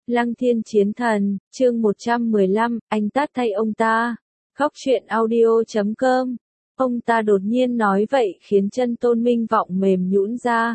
Lăng Thiên Chiến Thần, chương 115, anh tát thay ông ta. Góc truyện audio.com. Ông ta đột nhiên nói vậy khiến chân Tôn Minh Vọng mềm nhũn ra.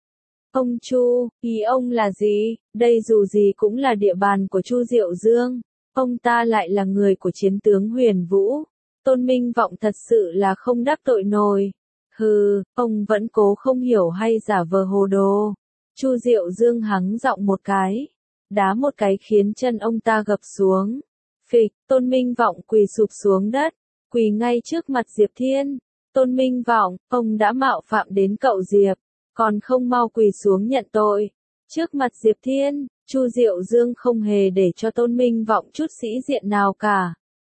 Ông Chu, ý ông là gì? Đây dù gì cũng là địa bàn của Chu Diệu Dương. Ông ta lại là người của chiến tướng Huyền Vũ. Tôn Minh Vọng thật sự là không đắc tội nổi. Hừ, ông vẫn cố không hiểu hay giả vờ hồ đồ. Chu Diệu Dương hắng giọng một cái. Đá một cái khiến chân ông ta gập xuống. Phịch, Tôn Minh Vọng quỳ sụp xuống đất. Quỳ ngay trước mặt Diệp Thiên. Tôn Minh Vọng, ông đã mạo phạm đến cậu Diệp. Còn không mau quỳ xuống nhận tội. Trước mặt Diệp Thiên, Chu Diệu Dương không hề để cho Tôn Minh Vọng chút sĩ diện nào cả.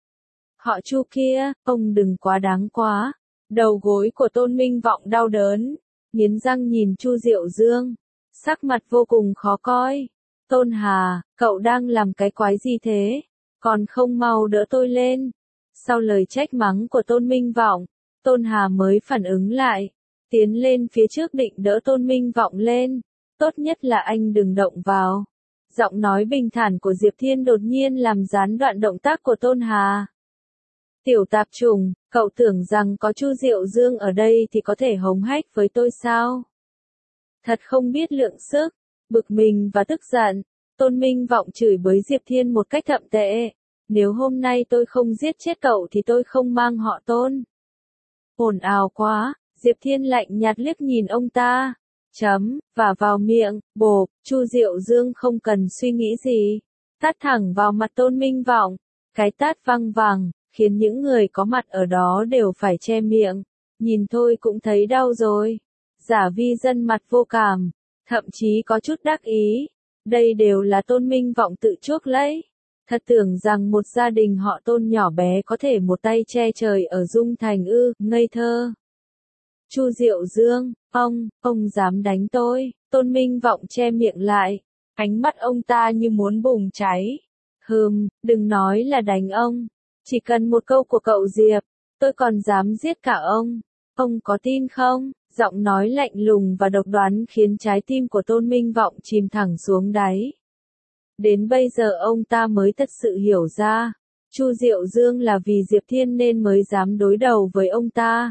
Họ Chu kia, ông đừng quá đáng quá. Đầu gối của Tôn Minh Vọng đau đớn. Nghiến răng nhìn Chu Diệu Dương. Sắc mặt vô cùng khó coi. Tôn Hà, cậu đang làm cái quái gì thế? Còn không mau đỡ tôi lên. Sau lời trách mắng của Tôn Minh Vọng, Tôn Hà mới phản ứng lại. Tiến lên phía trước định đỡ Tôn Minh Vọng lên. Tốt nhất là anh đừng động vào. Giọng nói bình thản của Diệp Thiên đột nhiên làm gián đoạn động tác của Tôn Hà. Tiểu tạp trùng, cậu tưởng rằng có Chu Diệu Dương ở đây thì có thể hống hách với tôi sao? Thật không biết lượng sức. Bực mình và tức giận, Tôn Minh Vọng chửi bới Diệp Thiên một cách thậm tệ. Nếu hôm nay tôi không giết chết cậu thì tôi không mang họ Tôn. Ồn ào quá, Diệp Thiên lạnh nhạt liếc nhìn ông ta. Và vào miệng, bộp, Chu Diệu Dương không cần suy nghĩ gì. Tát thẳng vào mặt Tôn Minh Vọng. Cái tát văng vẳng, khiến những người có mặt ở đó đều phải che miệng. Nhìn thôi cũng thấy đau rồi. Giả vi dân mặt vô cảm. Thậm chí có chút đắc ý. Đây đều là Tôn Minh Vọng tự chuốc lấy. Thật tưởng rằng một gia đình họ Tôn nhỏ bé có thể một tay che trời ở Dung Thành ư, ngây thơ. Chu Diệu Dương, ông dám đánh tôi. Tôn Minh Vọng che miệng lại. Ánh mắt ông ta như muốn bùng cháy. Đừng nói là đánh ông. Chỉ cần một câu của cậu Diệp, tôi còn dám giết cả ông. Ông có tin không? Giọng nói lạnh lùng và độc đoán khiến trái tim của Tôn Minh Vọng chìm thẳng xuống đáy. Đến bây giờ ông ta mới thật sự hiểu ra, Chu Diệu Dương là vì Diệp Thiên nên mới dám đối đầu với ông ta.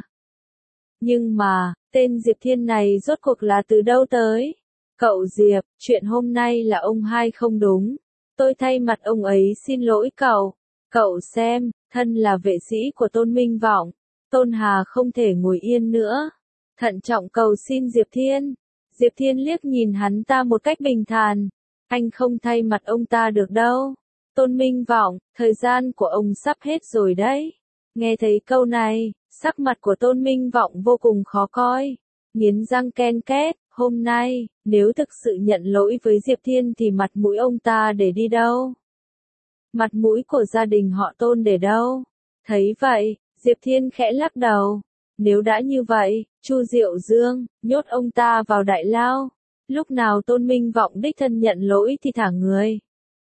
Nhưng mà, tên Diệp Thiên này rốt cuộc là từ đâu tới? Cậu Diệp, chuyện hôm nay là ông hai không đúng. Tôi thay mặt ông ấy xin lỗi cậu. Cậu xem, thân là vệ sĩ của Tôn Minh Vọng, Tôn Hà không thể ngồi yên nữa. Thận trọng cầu xin Diệp Thiên. Diệp Thiên liếc nhìn hắn ta một cách bình thản. Anh không thay mặt ông ta được đâu. Tôn Minh Vọng, thời gian của ông sắp hết rồi đấy. Nghe thấy câu này, sắc mặt của Tôn Minh Vọng vô cùng khó coi. Nghiến răng ken két, hôm nay, nếu thực sự nhận lỗi với Diệp Thiên thì mặt mũi ông ta để đi đâu? Mặt mũi của gia đình họ Tôn để đâu? Thấy vậy, Diệp Thiên khẽ lắc đầu. Nếu đã như vậy, Chu Diệu Dương, nhốt ông ta vào đại lao. Lúc nào Tôn Minh Vọng đích thân nhận lỗi thì thả người.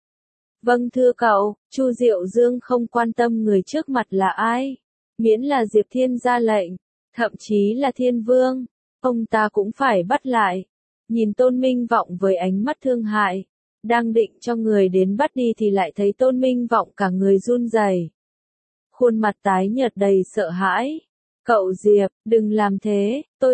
Vâng thưa cậu, Chu Diệu Dương không quan tâm người trước mặt là ai. Miễn là Diệp Thiên ra lệnh, thậm chí là Thiên Vương, ông ta cũng phải bắt lại. Nhìn Tôn Minh Vọng với ánh mắt thương hại, đang định cho người đến bắt đi thì lại thấy Tôn Minh Vọng cả người run rẩy. Khuôn mặt tái nhợt đầy sợ hãi. Cậu Diệp, đừng làm thế, tôi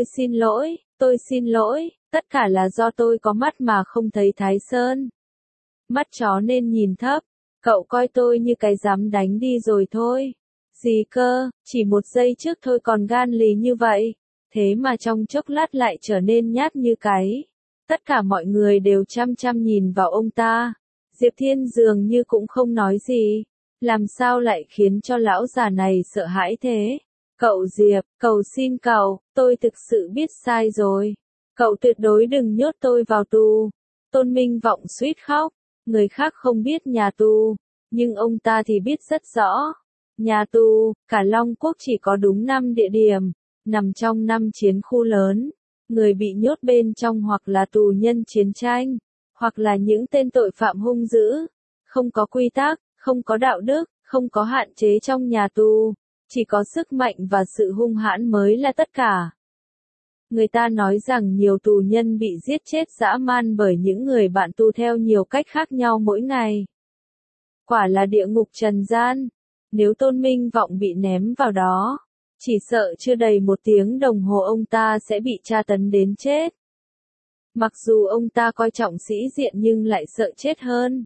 xin lỗi, tất cả là do tôi có mắt mà không thấy Thái Sơn. Mắt chó nên nhìn thấp, cậu coi tôi như cái dám đánh đi rồi thôi. Gì cơ, chỉ một giây trước thôi còn gan lì như vậy, thế mà trong chốc lát lại trở nên nhát như cái. Tất cả mọi người đều chăm chăm nhìn vào ông ta. Diệp Thiên dường như cũng không nói gì, làm sao lại khiến cho lão già này sợ hãi thế? Cậu Diệp, cầu xin cậu, tôi thực sự biết sai rồi. Cậu tuyệt đối đừng nhốt tôi vào tù. Tôn Minh Vọng suýt khóc. Người khác không biết nhà tù, nhưng ông ta thì biết rất rõ. Nhà tù, cả Long Quốc chỉ có đúng 5 địa điểm, nằm trong 5 chiến khu lớn. Người bị nhốt bên trong hoặc là tù nhân chiến tranh, hoặc là những tên tội phạm hung dữ. Không có quy tắc, không có đạo đức, không có hạn chế trong nhà tù. Chỉ có sức mạnh và sự hung hãn mới là tất cả. Người ta nói rằng nhiều tù nhân bị giết chết dã man bởi những người bạn tù theo nhiều cách khác nhau mỗi ngày. Quả là địa ngục trần gian. Nếu Tôn Minh Vọng bị ném vào đó, chỉ sợ chưa đầy 1 tiếng đồng hồ ông ta sẽ bị tra tấn đến chết. Mặc dù ông ta coi trọng sĩ diện nhưng lại sợ chết hơn.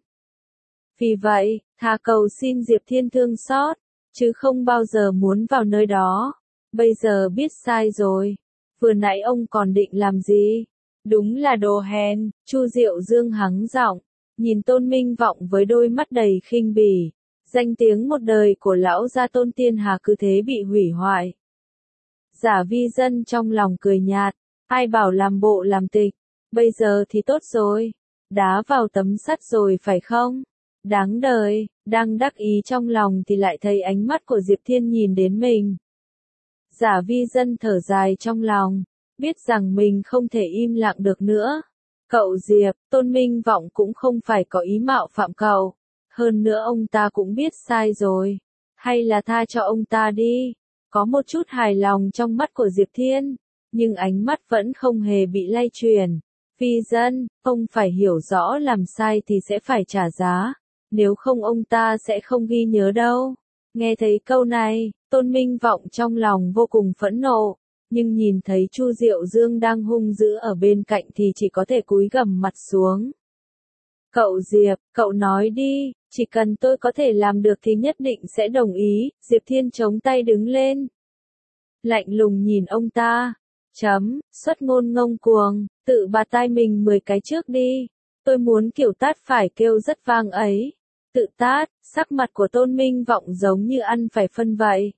Vì vậy, thà cầu xin Diệp Thiên thương xót, chứ không bao giờ muốn vào nơi đó. Bây giờ biết sai rồi. Vừa nãy ông còn định làm gì? Đúng là đồ hèn. Chu Diệu Dương hắng giọng, nhìn Tôn Minh Vọng với đôi mắt đầy khinh bỉ. Danh tiếng một đời của lão gia Tôn Tiên Hà cứ thế bị hủy hoại. Giả Vi Dân trong lòng cười nhạt, ai bảo làm bộ làm tịch, bây giờ thì tốt rồi, đá vào tấm sắt rồi phải không? Đáng đời. Đang đắc ý trong lòng thì lại thấy ánh mắt của Diệp Thiên nhìn đến mình. Giả Vi Dân thở dài trong lòng, biết rằng mình không thể im lặng được nữa. Cậu Diệp, Tôn Minh Vọng cũng không phải có ý mạo phạm cậu. Hơn nữa ông ta cũng biết sai rồi. Hay là tha cho ông ta đi. Có một chút hài lòng trong mắt của Diệp Thiên, nhưng ánh mắt vẫn không hề bị lay chuyển. Vi Dân, ông phải hiểu rõ làm sai thì sẽ phải trả giá. Nếu không ông ta sẽ không ghi nhớ đâu. Nghe thấy câu này, Tôn Minh Vọng trong lòng vô cùng phẫn nộ, nhưng nhìn thấy Chu Diệu Dương đang hung dữ ở bên cạnh thì chỉ có thể cúi gằm mặt xuống. Cậu Diệp, cậu nói đi, chỉ cần tôi có thể làm được thì nhất định sẽ đồng ý. Diệp Thiên chống tay đứng lên, lạnh lùng nhìn ông ta. Xuất ngôn ngông cuồng, tự bạt tai mình 10 cái trước đi. Tôi muốn kiểu tát phải kêu rất vang ấy. Tự tát, sắc mặt của Tôn Minh Vọng giống như ăn phải phân vậy.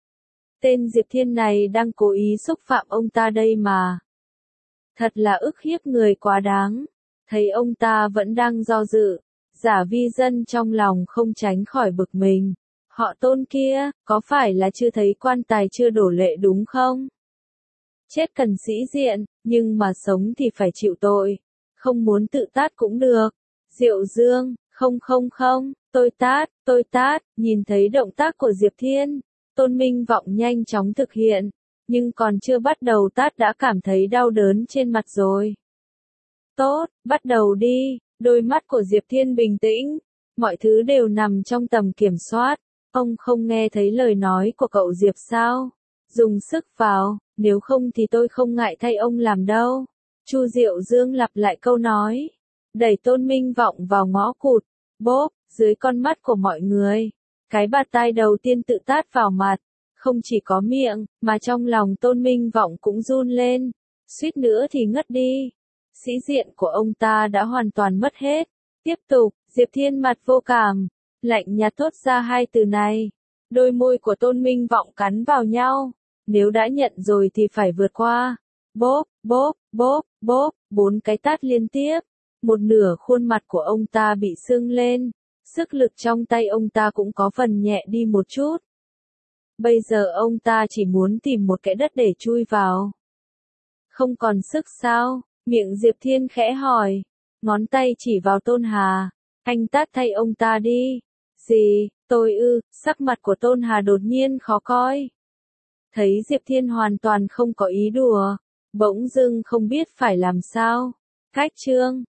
Tên Diệp Thiên này đang cố ý xúc phạm ông ta đây mà. Thật là ức hiếp người quá đáng. Thấy ông ta vẫn đang do dự, Giả Vi Dân trong lòng không tránh khỏi bực mình. Họ Tôn kia, có phải là chưa thấy quan tài chưa đổ lệ đúng không? Chết cần sĩ diện, nhưng mà sống thì phải chịu tội. Không muốn tự tát cũng được. Diệu Dương, không, tôi tát, nhìn thấy động tác của Diệp Thiên, Tôn Minh Vọng nhanh chóng thực hiện, nhưng còn chưa bắt đầu tát đã cảm thấy đau đớn trên mặt rồi. Tốt, bắt đầu đi. Đôi mắt của Diệp Thiên bình tĩnh, mọi thứ đều nằm trong tầm kiểm soát. Ông không nghe thấy lời nói của cậu Diệp sao? Dùng sức vào, nếu không thì tôi không ngại thay ông làm đâu. Chu Diệu Dương lặp lại câu nói, đẩy Tôn Minh Vọng vào ngõ cụt. Bốp, dưới con mắt của mọi người, cái bạt tai đầu tiên tự tát vào mặt, không chỉ có miệng, mà trong lòng Tôn Minh Vọng cũng run lên, suýt nữa thì ngất đi. Sĩ diện của ông ta đã hoàn toàn mất hết. Tiếp tục, Diệp Thiên mặt vô cảm, lạnh nhạt thốt ra hai từ này. Đôi môi của Tôn Minh Vọng cắn vào nhau, nếu đã nhận rồi thì phải vượt qua. Bốp, bốp, bốp, bốp, 4 cái tát liên tiếp. Một nửa khuôn mặt của ông ta bị sưng lên, sức lực trong tay ông ta cũng có phần nhẹ đi một chút. Bây giờ ông ta chỉ muốn tìm một cái đất để chui vào. Không còn sức sao? Miệng Diệp Thiên khẽ hỏi, ngón tay chỉ vào Tôn Hà, anh tát thay ông ta đi. Gì, tôi ư? Sắc mặt của Tôn Hà đột nhiên khó coi. Thấy Diệp Thiên hoàn toàn không có ý đùa, bỗng dưng không biết phải làm sao. Cách chương